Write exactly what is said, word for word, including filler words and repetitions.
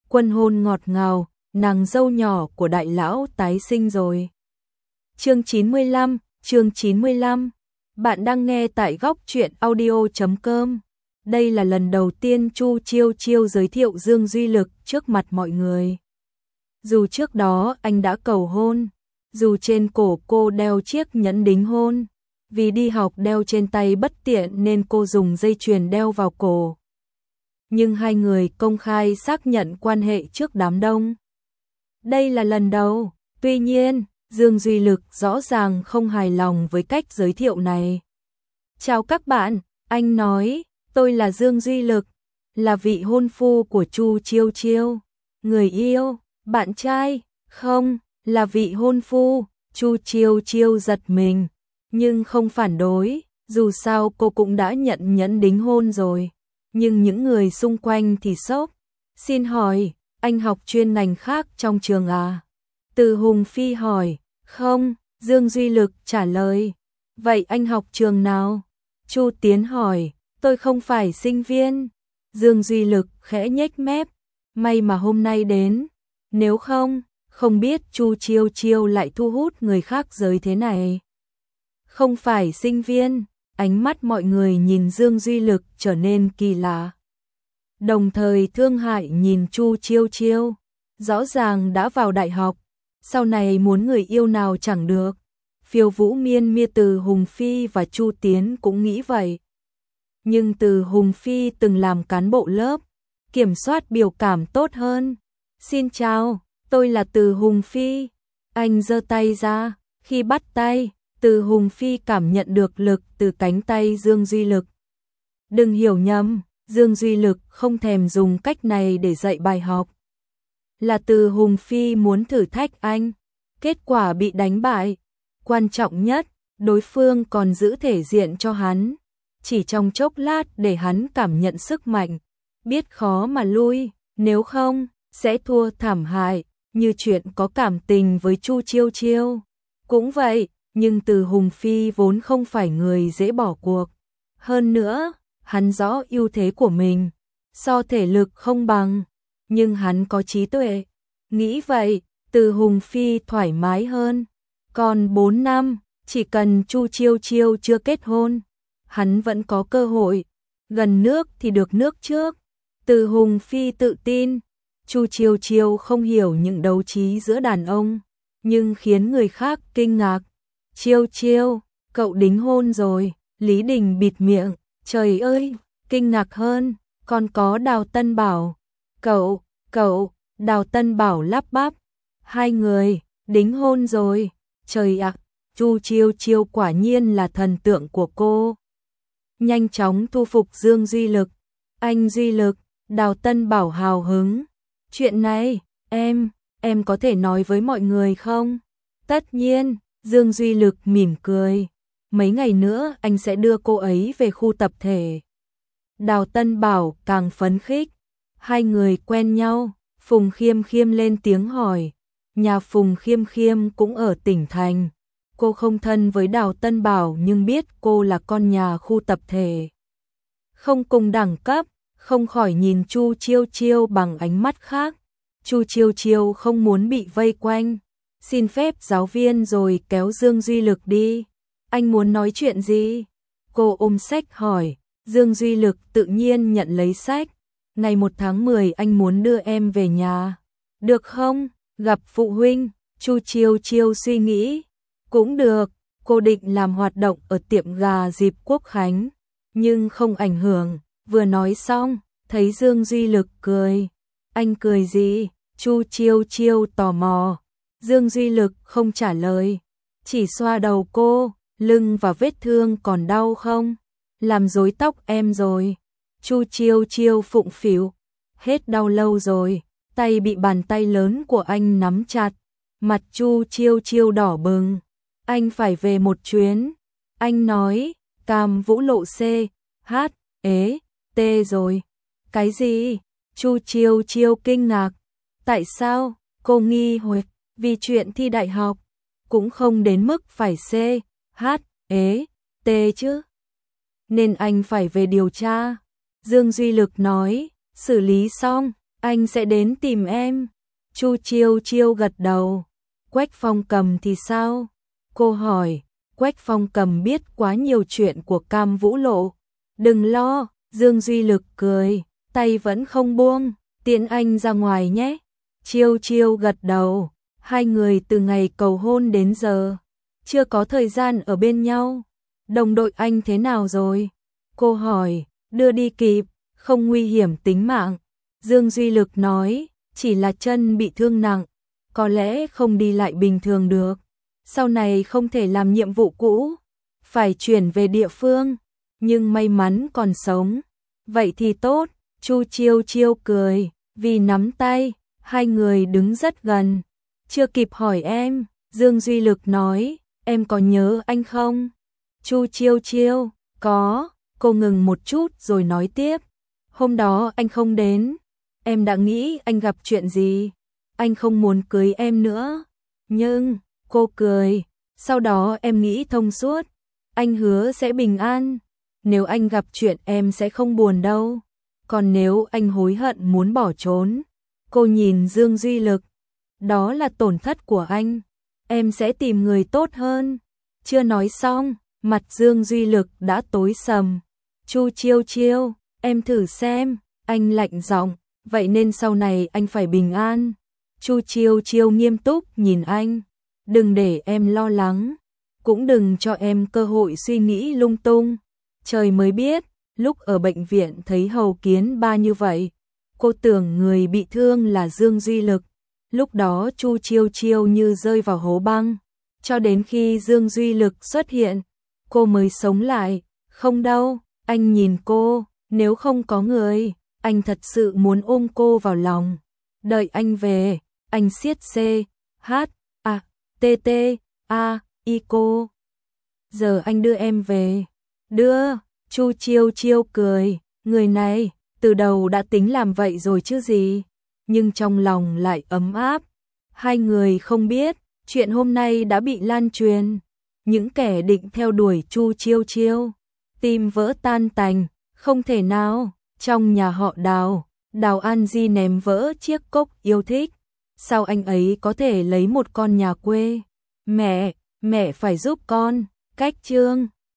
Quân hôn ngọt ngào, nàng dâu nhỏ của đại lão tái sinh rồi. Chương chín mươi lăm, chương chín mươi lăm. Bạn đang nghe tại góc truyện audio chấm com. Đây là lần đầu tiên Chu Chiêu Chiêu giới thiệu Dương Duy Lực trước mặt mọi người. Dù trước đó anh đã cầu hôn, dù trên cổ cô đeo chiếc nhẫn đính hôn, vì đi học đeo trên tay bất tiện nên cô dùng dây chuyền đeo vào cổ. Nhưng hai người công khai xác nhận quan hệ trước đám đông. Đây là lần đầu, tuy nhiên, Dương Duy Lực rõ ràng không hài lòng với cách giới thiệu này. Chào các bạn, anh nói, tôi là Dương Duy Lực, là vị hôn phu của Chu Chiêu Chiêu. Người yêu, bạn trai, không, là vị hôn phu. Chu Chiêu Chiêu giật mình, nhưng không phản đối, dù sao cô cũng đã nhận nhẫn đính hôn rồi. Nhưng những người xung quanh thì sốc. Xin hỏi, anh học chuyên ngành khác trong trường à? Từ Hùng Phi hỏi. Không, Dương Duy Lực trả lời. Vậy anh học trường nào? Chu Tiến hỏi. Tôi không phải sinh viên. Dương Duy Lực khẽ nhếch mép. May mà hôm nay đến. Nếu không, không biết Chu Chiêu Chiêu lại thu hút người khác giới thế này. Không phải sinh viên. Ánh mắt mọi người nhìn Dương Duy Lực trở nên kỳ lạ. Đồng thời thương hại nhìn Chu Chiêu Chiêu. Rõ ràng đã vào đại học, sau này muốn người yêu nào chẳng được. Phiêu Vũ Miên Mia Từ Hùng Phi và Chu Tiến cũng nghĩ vậy. Nhưng Từ Hùng Phi từng làm cán bộ lớp, kiểm soát biểu cảm tốt hơn. Xin chào, tôi là Từ Hùng Phi. Anh giơ tay ra, khi bắt tay, Từ Hùng Phi cảm nhận được lực từ cánh tay Dương Duy Lực. Đừng hiểu nhầm, Dương Duy Lực không thèm dùng cách này để dạy bài học. Là Từ Hùng Phi muốn thử thách anh, kết quả bị đánh bại. Quan trọng nhất, đối phương còn giữ thể diện cho hắn, chỉ trong chốc lát để hắn cảm nhận sức mạnh, biết khó mà lui, nếu không, sẽ thua thảm hại, như chuyện có cảm tình với Chu Chiêu Chiêu. Cũng vậy, nhưng Từ Hùng Phi vốn không phải người dễ bỏ cuộc. Hơn nữa, hắn rõ ưu thế của mình, so thể lực không bằng, nhưng hắn có trí tuệ. Nghĩ vậy, Từ Hùng Phi thoải mái hơn. Còn bốn năm, chỉ cần Chu Chiêu Chiêu chưa kết hôn, hắn vẫn có cơ hội. Gần nước thì được nước trước. Từ Hùng Phi tự tin. Chu Chiêu Chiêu không hiểu những đấu trí giữa đàn ông, nhưng khiến người khác kinh ngạc. Chiêu Chiêu, cậu đính hôn rồi. Lý Đình bịt miệng. Trời ơi, kinh ngạc hơn, còn có Đào Tân Bảo. Cậu, cậu, Đào Tân Bảo lắp bắp. Hai người, đính hôn rồi. Trời ạ, Chu Chiêu Chiêu quả nhiên là thần tượng của cô. Nhanh chóng thu phục Dương Duy Lực. Anh Duy Lực, Đào Tân Bảo hào hứng. Chuyện này, em, em có thể nói với mọi người không? Tất nhiên, Dương Duy Lực mỉm cười. Mấy ngày nữa anh sẽ đưa cô ấy về khu tập thể. Đào Tân Bảo càng phấn khích. Hai người quen nhau. Phùng Khiêm Khiêm lên tiếng hỏi. Nhà Phùng Khiêm Khiêm cũng ở tỉnh thành. Cô không thân với Đào Tân Bảo nhưng biết cô là con nhà khu tập thể. Không cùng đẳng cấp, không khỏi nhìn Chu Chiêu Chiêu bằng ánh mắt khác. Chu Chiêu Chiêu không muốn bị vây quanh. Xin phép giáo viên rồi kéo Dương Duy Lực đi. Anh muốn nói chuyện gì? Cô ôm sách hỏi. Dương Duy Lực tự nhiên nhận lấy sách. Ngày một tháng mười anh muốn đưa em về nhà. Được không? Gặp phụ huynh. Chu Chiêu Chiêu suy nghĩ. Cũng được. Cô định làm hoạt động ở tiệm gà dịp Quốc Khánh. Nhưng không ảnh hưởng. Vừa nói xong, thấy Dương Duy Lực cười. Anh cười gì? Chu Chiêu Chiêu tò mò. Dương Duy Lực không trả lời. Chỉ xoa đầu cô. Lưng và vết thương còn đau không? Làm rối tóc em rồi. Chu Chiêu Chiêu phụng phịu. Hết đau lâu rồi. Tay bị bàn tay lớn của anh nắm chặt. Mặt Chu Chiêu Chiêu đỏ bừng. Anh phải về một chuyến. Anh nói. Cam Vũ Lộ C. H. Ế. T rồi. Cái gì? Chu Chiêu Chiêu kinh ngạc. Tại sao? Cô nghi hoặc. Vì chuyện thi đại học. Cũng không đến mức phải C. H, ế, T chứ. Nên anh phải về điều tra. Dương Duy Lực nói, xử lý xong, anh sẽ đến tìm em. Chu Chiêu Chiêu gật đầu. Quách Phong Cầm thì sao? Cô hỏi. Quách Phong Cầm biết quá nhiều chuyện của Cam Vũ Lộ. Đừng lo, Dương Duy Lực cười, tay vẫn không buông, tiễn anh ra ngoài nhé. Chiêu Chiêu gật đầu, hai người từ ngày cầu hôn đến giờ, chưa có thời gian ở bên nhau. Đồng đội anh thế nào rồi? Cô hỏi, đưa đi kịp, không nguy hiểm tính mạng. Dương Duy Lực nói, chỉ là chân bị thương nặng, có lẽ không đi lại bình thường được. Sau này không thể làm nhiệm vụ cũ, phải chuyển về địa phương, nhưng may mắn còn sống. Vậy thì tốt, Chu Chiêu Chiêu cười, vì nắm tay, hai người đứng rất gần. Chưa kịp hỏi em, Dương Duy Lực nói, em có nhớ anh không? Chu Chiêu Chiêu, có, cô ngừng một chút rồi nói tiếp. Hôm đó anh không đến, em đã nghĩ anh gặp chuyện gì, anh không muốn cưới em nữa. Nhưng, cô cười, sau đó em nghĩ thông suốt, anh hứa sẽ bình an. Nếu anh gặp chuyện em sẽ không buồn đâu. Còn nếu anh hối hận muốn bỏ trốn, cô nhìn Dương Duy Lực, đó là tổn thất của anh, em sẽ tìm người tốt hơn. Chưa nói xong, mặt Dương Duy Lực đã tối sầm. Chu Chiêu Chiêu, em thử xem, anh lạnh giọng, vậy nên sau này anh phải bình an. Chu Chiêu Chiêu nghiêm túc nhìn anh, đừng để em lo lắng, cũng đừng cho em cơ hội suy nghĩ lung tung. Trời mới biết, lúc ở bệnh viện thấy Hầu Kiến Ba như vậy, cô tưởng người bị thương là Dương Duy Lực. Lúc đó Chu Chiêu Chiêu như rơi vào hố băng, cho đến khi Dương Duy Lực xuất hiện, cô mới sống lại. Không đâu, anh nhìn cô, nếu không có người, anh thật sự muốn ôm cô vào lòng. Đợi anh về, anh siết C, H, A, T, T, A, I cô. Giờ anh đưa em về. Đưa, Chu Chiêu Chiêu cười, người này, từ đầu đã tính làm vậy rồi chứ gì. Nhưng trong lòng lại ấm áp. Hai người không biết, chuyện hôm nay đã bị lan truyền. Những kẻ định theo đuổi Chu Chiêu Chiêu, tim vỡ tan tành, không thể nào. Trong nhà họ Đào, Đào An Di ném vỡ chiếc cốc yêu thích. Sao anh ấy có thể lấy một con nhà quê? Mẹ, mẹ phải giúp con, cách chương.